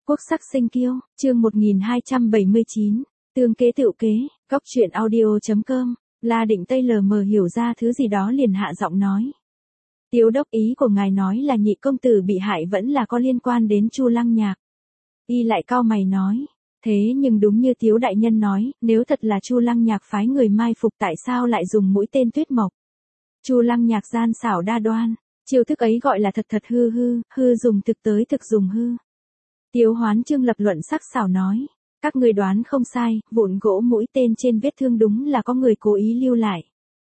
Quốc sắc sinh kiêu, chương 1279, tương kế tựu kế, góc truyện audio.com, La Định Tây lờ mờ hiểu ra thứ gì đó liền hạ giọng nói. Tiếu đốc, ý của ngài nói là nhị công tử bị hại vẫn là có liên quan đến Chu Lăng Nhạc. Y lại cau mày nói, thế nhưng đúng như Tiếu đại nhân nói, nếu thật là Chu Lăng Nhạc phái người mai phục tại sao lại dùng mũi tên tuyết mộc? Chu Lăng Nhạc gian xảo đa đoan, chiêu thức ấy gọi là thật thật hư hư, hư dùng thực tới thực dùng hư. Tiếu Hoán Chương lập luận sắc sảo nói, các người đoán không sai, vụn gỗ mũi tên trên vết thương đúng là có người cố ý lưu lại.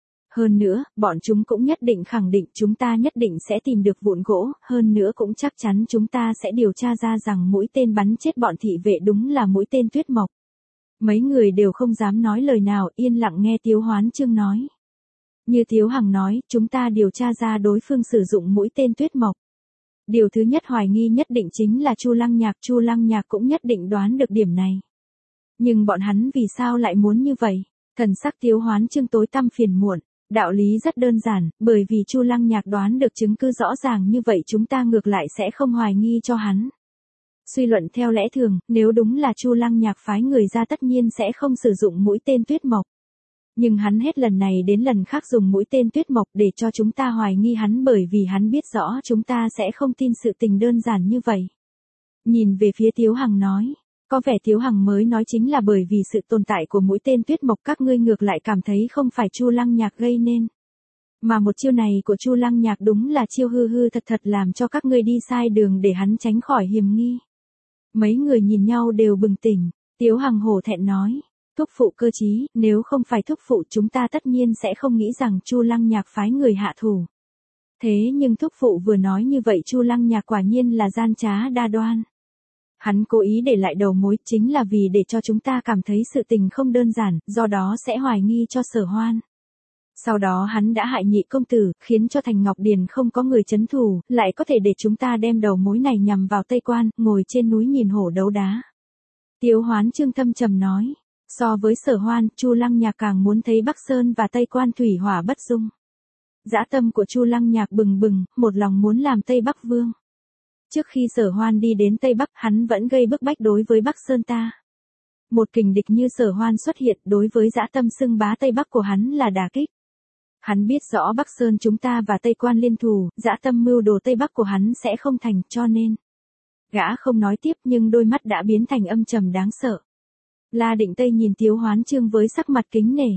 Hơn nữa, bọn chúng cũng nhất định khẳng định chúng ta nhất định sẽ tìm được vụn gỗ, hơn nữa cũng chắc chắn chúng ta sẽ điều tra ra rằng mũi tên bắn chết bọn thị vệ đúng là mũi tên tuyết mộc. Mấy người đều không dám nói lời nào, yên lặng nghe Tiếu Hoán Chương nói. Như Tiếu Hằng nói, chúng ta điều tra ra đối phương sử dụng mũi tên tuyết mộc. Điều thứ nhất hoài nghi nhất định chính là Chu Lăng Nhạc cũng nhất định đoán được điểm này. Nhưng bọn hắn vì sao lại muốn như vậy? Thần sắc Tiếu Hoán Chương tối tăm phiền muộn, đạo lý rất đơn giản, bởi vì Chu Lăng Nhạc đoán được chứng cứ rõ ràng như vậy chúng ta ngược lại sẽ không hoài nghi cho hắn. Suy luận theo lẽ thường, nếu đúng là Chu Lăng Nhạc phái người ra tất nhiên sẽ không sử dụng mũi tên tuyết mộc. Nhưng hắn hết lần này đến lần khác dùng mũi tên tuyết mộc để cho chúng ta hoài nghi hắn bởi vì hắn biết rõ chúng ta sẽ không tin sự tình đơn giản như vậy. Nhìn về phía Tiếu Hằng nói, có vẻ Tiếu Hằng mới nói chính là bởi vì sự tồn tại của mũi tên tuyết mộc các ngươi ngược lại cảm thấy không phải Chu Lăng Nhạc gây nên. Mà một chiêu này của Chu Lăng Nhạc đúng là chiêu hư hư thật thật làm cho các ngươi đi sai đường để hắn tránh khỏi hiểm nghi. Mấy người nhìn nhau đều bừng tỉnh, Tiếu Hằng hổ thẹn nói. Thúc phụ cơ trí, nếu không phải thúc phụ chúng ta tất nhiên sẽ không nghĩ rằng Chu Lăng Nhạc phái người hạ thủ. Thế nhưng thúc phụ vừa nói như vậy Chu Lăng Nhạc quả nhiên là gian trá đa đoan. Hắn cố ý để lại đầu mối chính là vì để cho chúng ta cảm thấy sự tình không đơn giản, do đó sẽ hoài nghi cho Sở Hoan. Sau đó hắn đã hại nhị công tử, khiến cho thành Ngọc Điền không có người trấn thủ, lại có thể để chúng ta đem đầu mối này nhằm vào Tây Quan, ngồi trên núi nhìn hổ đấu đá. Tiếu Hoán Chương thâm trầm nói. So với Sở Hoan, Chu Lăng Nhạc càng muốn thấy Bắc Sơn và Tây Quan thủy hỏa bất dung. Dã tâm của Chu Lăng Nhạc bừng bừng, một lòng muốn làm Tây Bắc vương. Trước khi Sở Hoan đi đến Tây Bắc, hắn vẫn gây bức bách đối với Bắc Sơn ta. Một kình địch như Sở Hoan xuất hiện đối với dã tâm xưng bá Tây Bắc của hắn là đả kích. Hắn biết rõ Bắc Sơn chúng ta và Tây Quan liên thù, dã tâm mưu đồ Tây Bắc của hắn sẽ không thành, cho nên. Gã không nói tiếp nhưng đôi mắt đã biến thành âm trầm đáng sợ. La Định Tây nhìn Tiếu Hoán Chương với sắc mặt kính nể.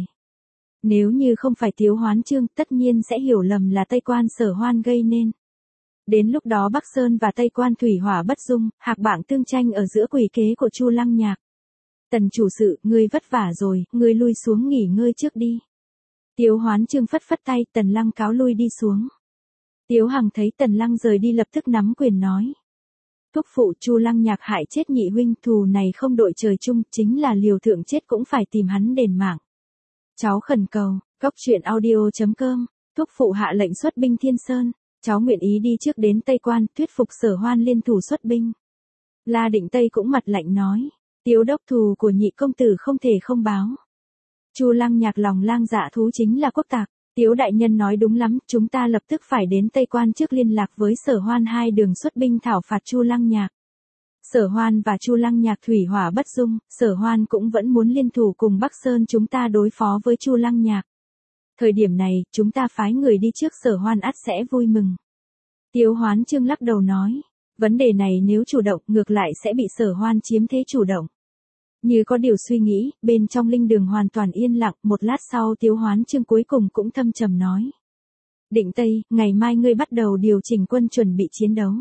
Nếu như không phải Tiếu Hoán Chương, tất nhiên sẽ hiểu lầm là Tây Quan Sở Hoan gây nên. Đến lúc đó Bắc Sơn và Tây Quan thủy hỏa bất dung, hạc bảng tương tranh ở giữa quỷ kế của Chu Lăng Nhạc. Tần chủ sự, ngươi vất vả rồi, ngươi lui xuống nghỉ ngơi trước đi. Tiếu Hoán Chương phất phất tay, Tần Lăng cáo lui đi xuống. Tiếu Hằng thấy Tần Lăng rời đi lập tức nắm quyền nói. Thúc phụ Chu Lăng Nhạc hại chết nhị huynh, thù này không đội trời chung, chính là liều thượng chết cũng phải tìm hắn đền mạng. Cháu khẩn cầu, góc truyện audio.com, thúc phụ hạ lệnh xuất binh Thiên Sơn, cháu nguyện ý đi trước đến Tây Quan, thuyết phục Sở Hoan liên thủ xuất binh. La Định Tây cũng mặt lạnh nói, Tiếu đốc thù của nhị công tử không thể không báo. Chu Lăng Nhạc lòng lang dạ thú chính là quốc tặc. Tiếu đại nhân nói đúng lắm, chúng ta lập tức phải đến Tây Quan trước liên lạc với Sở Hoan hai đường xuất binh thảo phạt Chu Lăng Nhạc. Sở Hoan và Chu Lăng Nhạc thủy hỏa bất dung, Sở Hoan cũng vẫn muốn liên thủ cùng Bắc Sơn chúng ta đối phó với Chu Lăng Nhạc. Thời điểm này, chúng ta phái người đi trước Sở Hoan ắt sẽ vui mừng. Tiếu Hoán Chương lắc đầu nói, vấn đề này nếu chủ động ngược lại sẽ bị Sở Hoan chiếm thế chủ động. Như có điều suy nghĩ, bên trong linh đường hoàn toàn yên lặng, một lát sau Tiếu Hoán Chương cuối cùng cũng thâm trầm nói. Định Tây, ngày mai ngươi bắt đầu điều chỉnh quân chuẩn bị chiến đấu.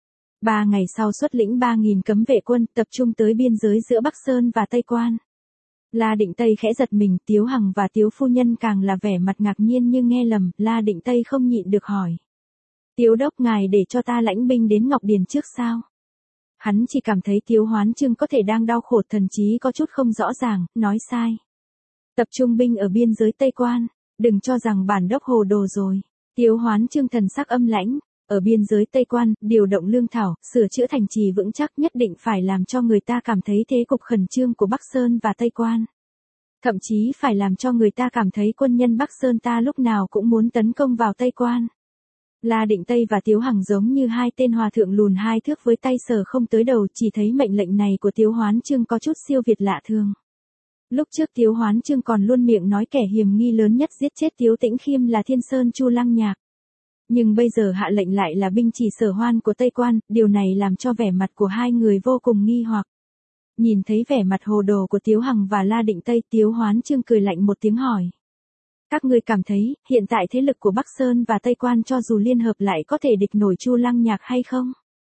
3 ngày sau xuất lĩnh 3.000 cấm vệ quân tập trung tới biên giới giữa Bắc Sơn và Tây Quan. La Định Tây khẽ giật mình, Tiếu Hằng và Tiếu phu nhân càng là vẻ mặt ngạc nhiên như nghe lầm, La Định Tây không nhịn được hỏi. Tiếu đốc ngài để cho ta lãnh binh đến Ngọc Điền trước sao? Hắn chỉ cảm thấy Tiếu Hoán Chương có thể đang đau khổ thần trí có chút không rõ ràng, nói sai. Tập trung binh ở biên giới Tây Quan, đừng cho rằng bản đốc hồ đồ rồi. Tiếu Hoán Chương thần sắc âm lãnh, ở biên giới Tây Quan, điều động lương thảo, sửa chữa thành trì vững chắc nhất định phải làm cho người ta cảm thấy thế cục khẩn trương của Bắc Sơn và Tây Quan. Thậm chí phải làm cho người ta cảm thấy quân nhân Bắc Sơn ta lúc nào cũng muốn tấn công vào Tây Quan. La Định Tây và Tiếu Hằng giống như hai tên hòa thượng lùn hai thước với tay sờ không tới đầu, chỉ thấy mệnh lệnh này của Tiếu Hoán Chương có chút siêu việt lạ thường. Lúc trước Tiếu Hoán Chương còn luôn miệng nói kẻ hiểm nghi lớn nhất giết chết Tiếu Tĩnh Khiêm là Thiên Sơn Chu Lăng Nhạc. Nhưng bây giờ hạ lệnh lại là binh chỉ Sở Hoan của Tây Quan, điều này làm cho vẻ mặt của hai người vô cùng nghi hoặc. Nhìn thấy vẻ mặt hồ đồ của Tiếu Hằng và La Định Tây, Tiếu Hoán Chương cười lạnh một tiếng hỏi. Các ngươi cảm thấy, hiện tại thế lực của Bắc Sơn và Tây Quan cho dù liên hợp lại có thể địch nổi Chu Lăng Nhạc hay không?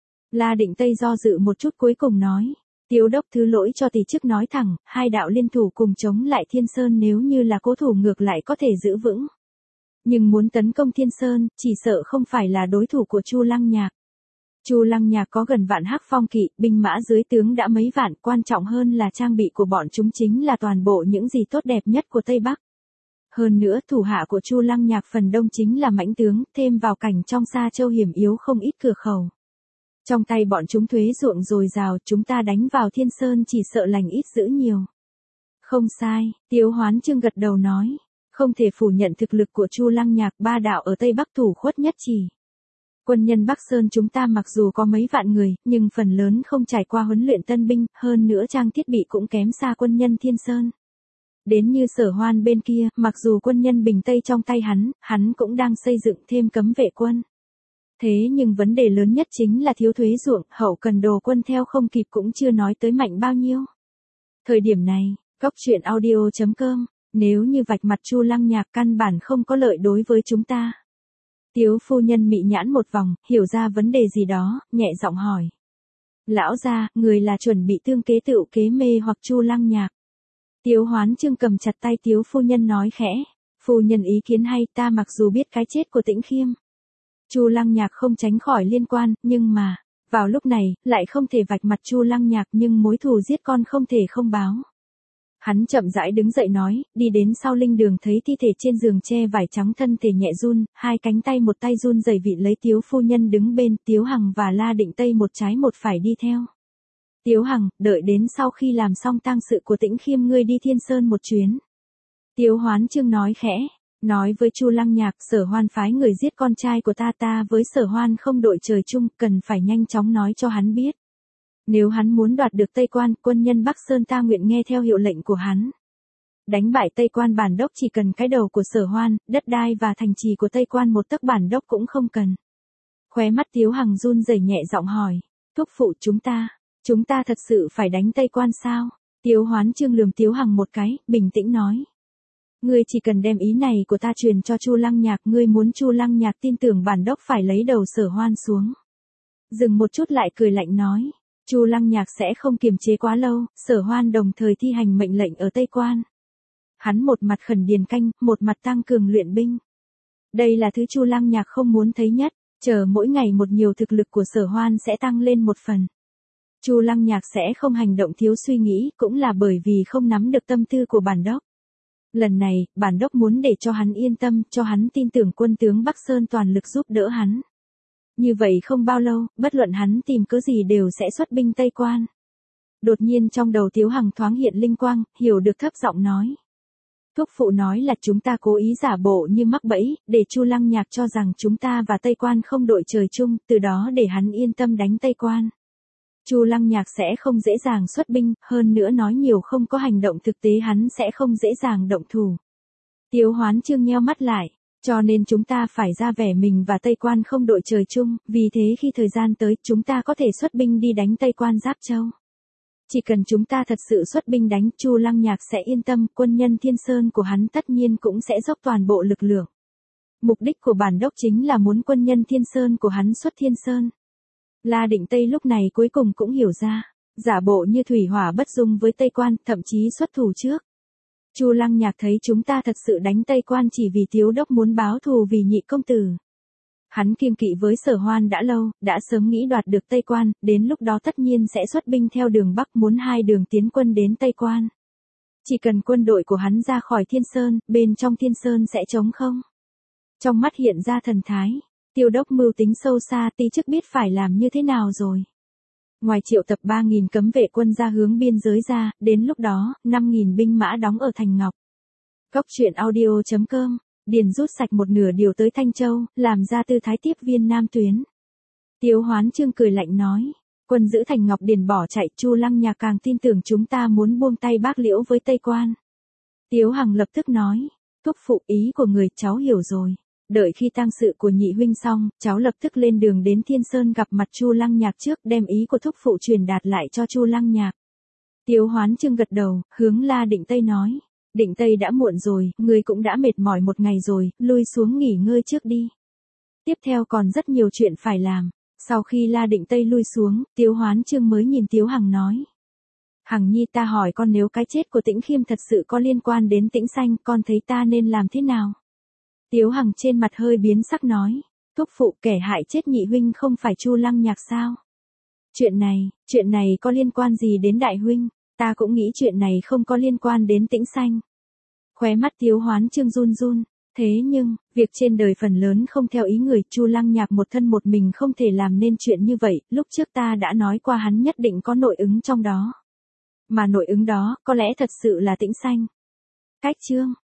La Định Tây do dự một chút cuối cùng nói. Tiếu đốc thứ lỗi cho tỷ chức nói thẳng, hai đạo liên thủ cùng chống lại Thiên Sơn nếu như là cố thủ ngược lại có thể giữ vững. Nhưng muốn tấn công Thiên Sơn, chỉ sợ không phải là đối thủ của Chu Lăng Nhạc. Chu Lăng Nhạc có gần vạn hắc phong kỵ, binh mã dưới tướng đã mấy vạn, quan trọng hơn là trang bị của bọn chúng chính là toàn bộ những gì tốt đẹp nhất của Tây Bắc. Hơn nữa, thủ hạ của Chu Lăng Nhạc phần đông chính là mãnh tướng, thêm vào cảnh trong Sa Châu hiểm yếu không ít cửa khẩu. Trong tay bọn chúng thuế ruộng dồi dào, chúng ta đánh vào Thiên Sơn chỉ sợ lành ít dữ nhiều. Không sai, Tiếu Hoán Chương gật đầu nói. Không thể phủ nhận thực lực của Chu Lăng Nhạc, ba đạo ở Tây Bắc thủ khuất nhất chỉ. Quân nhân Bắc Sơn chúng ta mặc dù có mấy vạn người, nhưng phần lớn không trải qua huấn luyện tân binh, hơn nữa trang thiết bị cũng kém xa quân nhân Thiên Sơn. Đến như Sở Hoan bên kia, mặc dù quân nhân Bình Tây trong tay hắn cũng đang xây dựng thêm cấm vệ quân. Thế nhưng vấn đề lớn nhất chính là thiếu thuế ruộng, hậu cần đồ quân theo không kịp cũng chưa nói tới mạnh bao nhiêu. Thời điểm này, Cóc Truyện Audio.com, nếu như vạch mặt Chu Lăng Nhạc căn bản không có lợi đối với chúng ta. Tiếu phu nhân mị nhãn một vòng, hiểu ra vấn đề gì đó, nhẹ giọng hỏi. Lão gia, người là chuẩn bị tương kế tựu kế mê hoặc Chu Lăng Nhạc. Tiếu Hoán Chương cầm chặt tay Tiếu phu nhân nói khẽ. Phu nhân ý kiến hay, ta mặc dù biết cái chết của Tĩnh Khiêm, Chu Lăng Nhạc không tránh khỏi liên quan, nhưng mà, vào lúc này, lại không thể vạch mặt Chu Lăng Nhạc nhưng mối thù giết con không thể không báo. Hắn chậm rãi đứng dậy nói, đi đến sau linh đường thấy thi thể trên giường che vải trắng thân thể nhẹ run, hai cánh tay một tay run rẩy vị lấy Tiếu phu nhân đứng bên, Tiếu Hằng và La Định Tây một trái một phải đi theo. Tiếu Hằng, đợi đến sau khi làm xong tang sự của Tĩnh Khiêm ngươi đi Thiên Sơn một chuyến. Tiếu Hoán Chương nói khẽ, nói với Chu Lăng Nhạc, Sở Hoan phái người giết con trai của ta với Sở Hoan không đội trời chung, cần phải nhanh chóng nói cho hắn biết. Nếu hắn muốn đoạt được Tây Quan, quân nhân Bắc Sơn ta nguyện nghe theo hiệu lệnh của hắn. Đánh bại Tây Quan bản đốc chỉ cần cái đầu của Sở Hoan, đất đai và thành trì của Tây Quan một tấc bản đốc cũng không cần. Khóe mắt Tiếu Hằng run rẩy nhẹ giọng hỏi, thúc phụ chúng ta thật sự phải đánh Tây Quan sao? Tiếu Hoán Chương lườm Tiếu Hằng một cái, bình tĩnh nói. Ngươi chỉ cần đem ý này của ta truyền cho Chu Lăng Nhạc, ngươi muốn Chu Lăng Nhạc tin tưởng bản đốc phải lấy đầu Sở Hoan xuống. Dừng một chút lại cười lạnh nói. Chu Lăng Nhạc sẽ không kiềm chế quá lâu, Sở Hoan đồng thời thi hành mệnh lệnh ở Tây Quan. Hắn một mặt khẩn điền canh, một mặt tăng cường luyện binh. Đây là thứ Chu Lăng Nhạc không muốn thấy nhất, chờ mỗi ngày một nhiều thực lực của Sở Hoan sẽ tăng lên một phần. Chu Lăng Nhạc sẽ không hành động thiếu suy nghĩ, cũng là bởi vì không nắm được tâm tư của bản đốc. Lần này, bản đốc muốn để cho hắn yên tâm, cho hắn tin tưởng quân tướng Bắc Sơn toàn lực giúp đỡ hắn. Như vậy không bao lâu, bất luận hắn tìm cớ gì đều sẽ xuất binh Tây Quan. Đột nhiên trong đầu Tiếu Hằng thoáng hiện linh quang, hiểu được thấp giọng nói. Thúc phụ nói là chúng ta cố ý giả bộ như mắc bẫy, để Chu Lăng Nhạc cho rằng chúng ta và Tây Quan không đội trời chung, từ đó để hắn yên tâm đánh Tây Quan. Chu Lăng Nhạc sẽ không dễ dàng xuất binh, hơn nữa nói nhiều không có hành động thực tế hắn sẽ không dễ dàng động thủ. Tiếu Hoán Chương nheo mắt lại. Cho nên chúng ta phải ra vẻ mình và Tây Quan không đội trời chung, vì thế khi thời gian tới, chúng ta có thể xuất binh đi đánh Tây Quan Giáp Châu. Chỉ cần chúng ta thật sự xuất binh đánh, Chu Lăng Nhạc sẽ yên tâm, quân nhân Thiên Sơn của hắn tất nhiên cũng sẽ dốc toàn bộ lực lượng. Mục đích của bản đốc chính là muốn quân nhân Thiên Sơn của hắn xuất Thiên Sơn. La Định Tây lúc này cuối cùng cũng hiểu ra, giả bộ như thủy hỏa bất dung với Tây Quan, thậm chí xuất thủ trước. Chu Lăng Nhạc thấy chúng ta thật sự đánh Tây Quan chỉ vì Tiếu đốc muốn báo thù vì nhị công tử. Hắn kiêng kỵ với Sở Hoan đã lâu, đã sớm nghĩ đoạt được Tây Quan, đến lúc đó tất nhiên sẽ xuất binh theo đường Bắc muốn hai đường tiến quân đến Tây Quan. Chỉ cần quân đội của hắn ra khỏi Thiên Sơn, bên trong Thiên Sơn sẽ trống không. Trong mắt hiện ra thần thái, Tiêu đốc mưu tính sâu xa, ti chức biết phải làm như thế nào rồi. Ngoài triệu tập 3.000 cấm vệ quân ra hướng biên giới ra, đến lúc đó, 5.000 binh mã đóng ở Thành Ngọc. Cóc Truyện Audio.com Điền rút sạch một nửa điều tới Thanh Châu, làm ra tư thái tiếp viên nam tuyến. Tiếu Hoán Chương cười lạnh nói, quân giữ thành Ngọc Điền bỏ chạy, Chu Lăng Nhạc càng tin tưởng chúng ta muốn buông tay Bác Liễu với Tây Quan. Tiếu Hằng lập tức nói, thúc phụ, ý của người cháu hiểu rồi. Đợi khi tang sự của nhị huynh xong, cháu lập tức lên đường đến Thiên Sơn gặp mặt Chu Lăng Nhạc trước, đem ý của thúc phụ truyền đạt lại cho Chu Lăng Nhạc. Tiếu Hoán Chương gật đầu, hướng La Định Tây nói, Định Tây đã muộn rồi, người cũng đã mệt mỏi một ngày rồi, lui xuống nghỉ ngơi trước đi. Tiếp theo còn rất nhiều chuyện phải làm. Sau khi La Định Tây lui xuống, Tiếu Hoán Chương mới nhìn Tiếu Hằng nói. Hằng nhi, ta hỏi con, nếu cái chết của Tĩnh Khiêm thật sự có liên quan đến Tĩnh Xanh, con thấy ta nên làm thế nào? Tiếu Hằng trên mặt hơi biến sắc nói, thúc phụ, kẻ hại chết nhị huynh không phải Chu Lăng Nhạc sao? Chuyện này có liên quan gì đến đại huynh? Ta cũng nghĩ chuyện này không có liên quan đến Tĩnh Xanh. Khóe mắt Tiếu Hoán Chương run run. Thế nhưng, việc trên đời phần lớn không theo ý người, Chu Lăng Nhạc một thân một mình không thể làm nên chuyện như vậy, lúc trước ta đã nói qua hắn nhất định có nội ứng trong đó. Mà nội ứng đó, có lẽ thật sự là Tĩnh Xanh. Cách chương